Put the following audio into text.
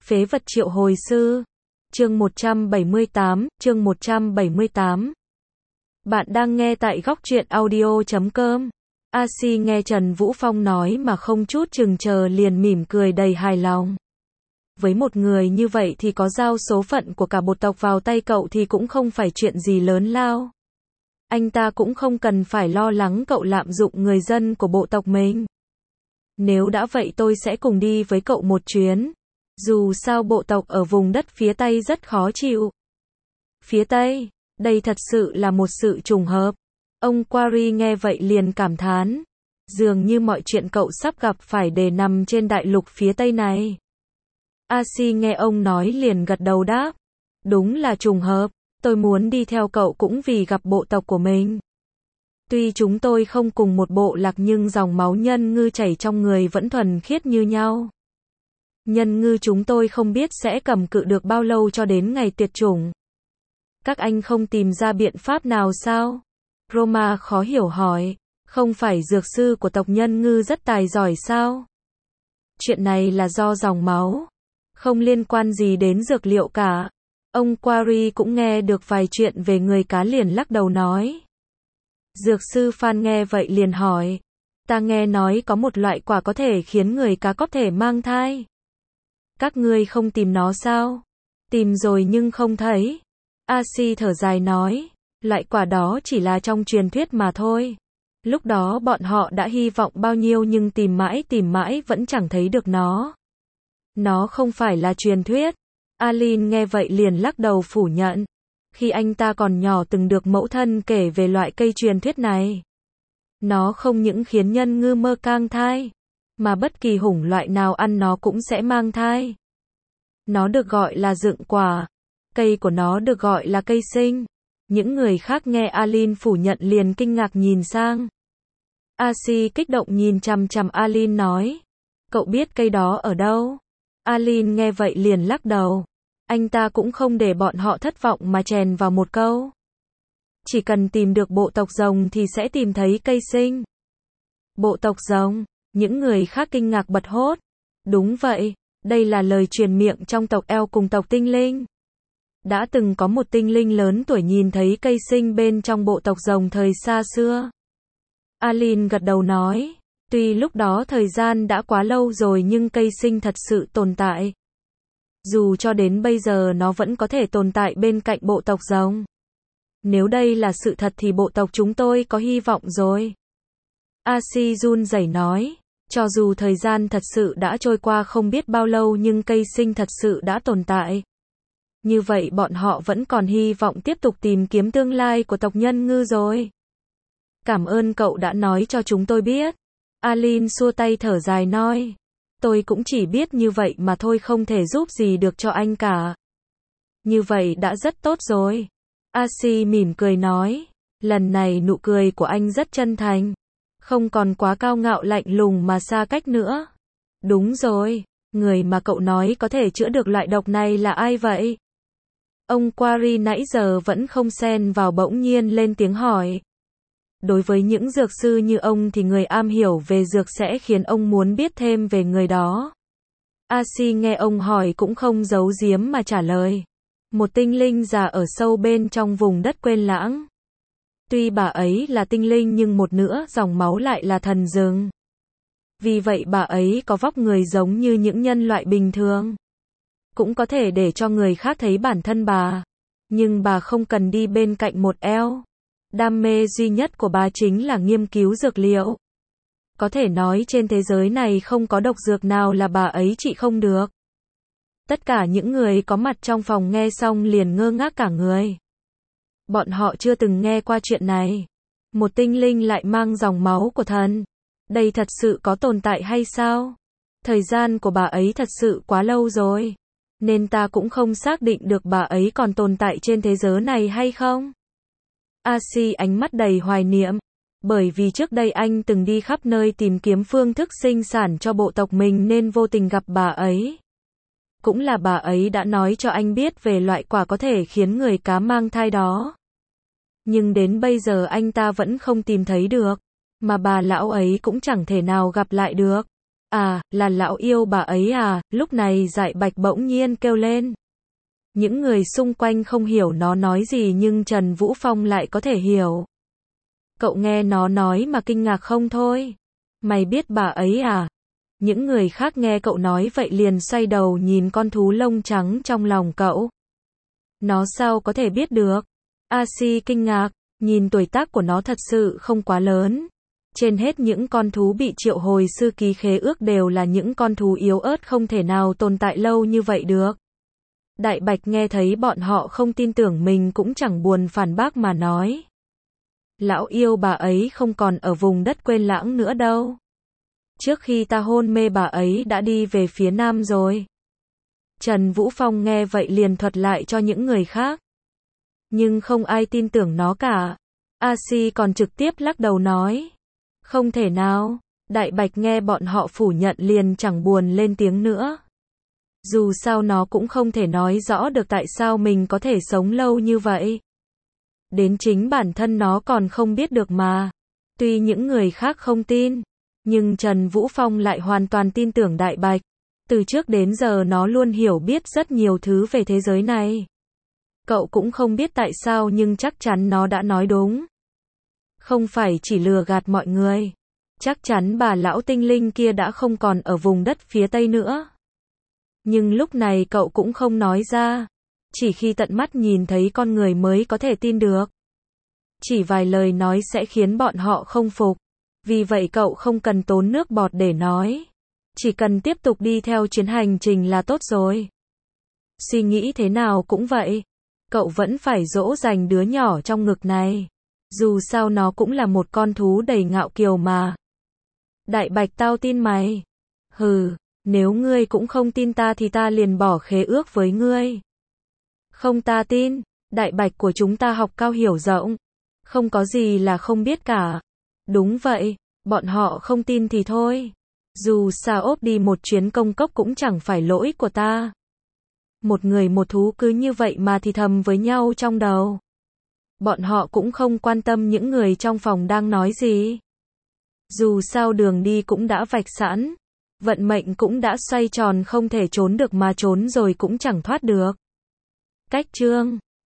Phế vật triệu hồi sư. Chương 178. Bạn đang nghe tại góc truyện audio.com. A-si nghe Trần Vũ Phong nói mà không chút chừng chờ liền mỉm cười đầy hài lòng. Với một người như vậy thì có giao số phận của cả bộ tộc vào tay cậu thì cũng không phải chuyện gì lớn lao. Anh ta cũng không cần phải lo lắng cậu lạm dụng người dân của bộ tộc mình. Nếu đã vậy tôi sẽ cùng đi với cậu một chuyến. Dù sao bộ tộc ở vùng đất phía Tây rất khó chịu. Phía Tây, đây thật sự là một sự trùng hợp. Ông Quarry nghe vậy liền cảm thán. Dường như mọi chuyện cậu sắp gặp phải đều nằm trên đại lục phía Tây này. A-si nghe ông nói liền gật đầu đáp. Đúng là trùng hợp, tôi muốn đi theo cậu cũng vì gặp bộ tộc của mình. Tuy chúng tôi không cùng một bộ lạc nhưng dòng máu nhân ngư chảy trong người vẫn thuần khiết như nhau. Nhân ngư chúng tôi không biết sẽ cầm cự được bao lâu cho đến ngày tuyệt chủng. Các anh không tìm ra biện pháp nào sao? Roma khó hiểu hỏi, không phải dược sư của tộc nhân ngư rất tài giỏi sao? Chuyện này là do dòng máu, không liên quan gì đến dược liệu cả. Ông Quarry cũng nghe được vài chuyện về người cá liền lắc đầu nói. Dược sư Phan nghe vậy liền hỏi, ta nghe nói có một loại quả có thể khiến người cá có thể mang thai. Các ngươi không tìm nó sao? Tìm rồi nhưng không thấy. A-si thở dài nói, loại quả đó chỉ là trong truyền thuyết mà thôi. Lúc đó bọn họ đã hy vọng bao nhiêu nhưng tìm mãi vẫn chẳng thấy được nó. Nó không phải là truyền thuyết. Alin nghe vậy liền lắc đầu phủ nhận. Khi anh ta còn nhỏ từng được mẫu thân kể về loại cây truyền thuyết này. Nó không những khiến nhân ngư mơ cang thai, mà bất kỳ hủng loại nào ăn nó cũng sẽ mang thai. Nó được gọi là dựng quả. Cây của nó được gọi là cây sinh. Những người khác nghe Alin phủ nhận liền kinh ngạc nhìn sang. A-si kích động nhìn chằm chằm Alin nói. Cậu biết cây đó ở đâu? Alin nghe vậy liền lắc đầu. Anh ta cũng không để bọn họ thất vọng mà chèn vào một câu. Chỉ cần tìm được bộ tộc rồng thì sẽ tìm thấy cây sinh. Bộ tộc rồng, những người khác kinh ngạc bật hốt. Đúng vậy, đây là lời truyền miệng trong tộc Eo cùng tộc tinh linh. Đã từng có một tinh linh lớn tuổi nhìn thấy cây sinh bên trong bộ tộc rồng thời xa xưa. Alin gật đầu nói, tuy lúc đó thời gian đã quá lâu rồi nhưng cây sinh thật sự tồn tại. Dù cho đến bây giờ nó vẫn có thể tồn tại bên cạnh bộ tộc rồng. Nếu đây là sự thật thì bộ tộc chúng tôi có hy vọng rồi. A-si run rẩy nói, cho dù thời gian thật sự đã trôi qua không biết bao lâu nhưng cây sinh thật sự đã tồn tại. Như vậy bọn họ vẫn còn hy vọng tiếp tục tìm kiếm tương lai của tộc nhân ngư rồi. Cảm ơn cậu đã nói cho chúng tôi biết. Alin xua tay thở dài nói. Tôi cũng chỉ biết như vậy mà thôi, không thể giúp gì được cho anh cả. Như vậy đã rất tốt rồi. A-si mỉm cười nói. Lần này nụ cười của anh rất chân thành. Không còn quá cao ngạo lạnh lùng mà xa cách nữa. Đúng rồi, người mà cậu nói có thể chữa được loại độc này là ai vậy? Ông Quarry nãy giờ vẫn không xen vào bỗng nhiên lên tiếng hỏi. Đối với những dược sư như ông thì người am hiểu về dược sẽ khiến ông muốn biết thêm về người đó. A-si nghe ông hỏi cũng không giấu giếm mà trả lời. Một tinh linh già ở sâu bên trong vùng đất quên lãng. Tuy bà ấy là tinh linh nhưng một nửa dòng máu lại là thần rừng. Vì vậy bà ấy có vóc người giống như những nhân loại bình thường. Cũng có thể để cho người khác thấy bản thân bà. Nhưng bà không cần đi bên cạnh một eo. Đam mê duy nhất của bà chính là nghiên cứu dược liệu. Có thể nói trên thế giới này không có độc dược nào là bà ấy trị không được. Tất cả những người có mặt trong phòng nghe xong liền ngơ ngác cả người. Bọn họ chưa từng nghe qua chuyện này. Một tinh linh lại mang dòng máu của thần. Đây thật sự có tồn tại hay sao? Thời gian của bà ấy thật sự quá lâu rồi. Nên ta cũng không xác định được bà ấy còn tồn tại trên thế giới này hay không? A-si ánh mắt đầy hoài niệm. Bởi vì trước đây anh từng đi khắp nơi tìm kiếm phương thức sinh sản cho bộ tộc mình nên vô tình gặp bà ấy. Cũng là bà ấy đã nói cho anh biết về loại quả có thể khiến người cá mang thai đó. Nhưng đến bây giờ anh ta vẫn không tìm thấy được. Mà bà lão ấy cũng chẳng thể nào gặp lại được. À, là lão yêu bà ấy à, lúc này Dại Bạch bỗng nhiên kêu lên. Những người xung quanh không hiểu nó nói gì nhưng Trần Vũ Phong lại có thể hiểu. Cậu nghe nó nói mà kinh ngạc không thôi. Mày biết bà ấy à? Những người khác nghe cậu nói vậy liền xoay đầu nhìn con thú lông trắng trong lòng cậu. Nó sao có thể biết được? A Si kinh ngạc, nhìn tuổi tác của nó thật sự không quá lớn. Trên hết những con thú bị triệu hồi sư ký khế ước đều là những con thú yếu ớt không thể nào tồn tại lâu như vậy được. Đại Bạch nghe thấy bọn họ không tin tưởng mình cũng chẳng buồn phản bác mà nói. Lão yêu bà ấy không còn ở vùng đất quên lãng nữa đâu. Trước khi ta hôn mê bà ấy đã đi về phía nam rồi. Trần Vũ Phong nghe vậy liền thuật lại cho những người khác. Nhưng không ai tin tưởng nó cả. A Si còn trực tiếp lắc đầu nói. Không thể nào. Đại Bạch nghe bọn họ phủ nhận liền chẳng buồn lên tiếng nữa. Dù sao nó cũng không thể nói rõ được tại sao mình có thể sống lâu như vậy. Đến chính bản thân nó còn không biết được mà. Tuy những người khác không tin, nhưng Trần Vũ Phong lại hoàn toàn tin tưởng Đại Bạch. Từ trước đến giờ nó luôn hiểu biết rất nhiều thứ về thế giới này. Cậu cũng không biết tại sao nhưng chắc chắn nó đã nói đúng. Không phải chỉ lừa gạt mọi người. Chắc chắn bà lão tinh linh kia đã không còn ở vùng đất phía tây nữa. Nhưng lúc này cậu cũng không nói ra. Chỉ khi tận mắt nhìn thấy con người mới có thể tin được. Chỉ vài lời nói sẽ khiến bọn họ không phục. Vì vậy cậu không cần tốn nước bọt để nói. Chỉ cần tiếp tục đi theo chuyến hành trình là tốt rồi. Suy nghĩ thế nào cũng vậy. Cậu vẫn phải dỗ dành đứa nhỏ trong ngực này. Dù sao nó cũng là một con thú đầy ngạo kiều mà. Đại Bạch tao tin mày. Hừ, nếu ngươi cũng không tin ta thì ta liền bỏ khế ước với ngươi. Không ta tin, Đại Bạch của chúng ta học cao hiểu rộng. Không có gì là không biết cả. Đúng vậy, bọn họ không tin thì thôi. Dù sao ốp đi một chuyến công cốc cũng chẳng phải lỗi của ta. Một người một thú cứ như vậy mà thì thầm với nhau trong đầu. Bọn họ cũng không quan tâm những người trong phòng đang nói gì. Dù sao đường đi cũng đã vạch sẵn. Vận mệnh cũng đã xoay tròn không thể trốn được mà trốn rồi cũng chẳng thoát được. Cách chương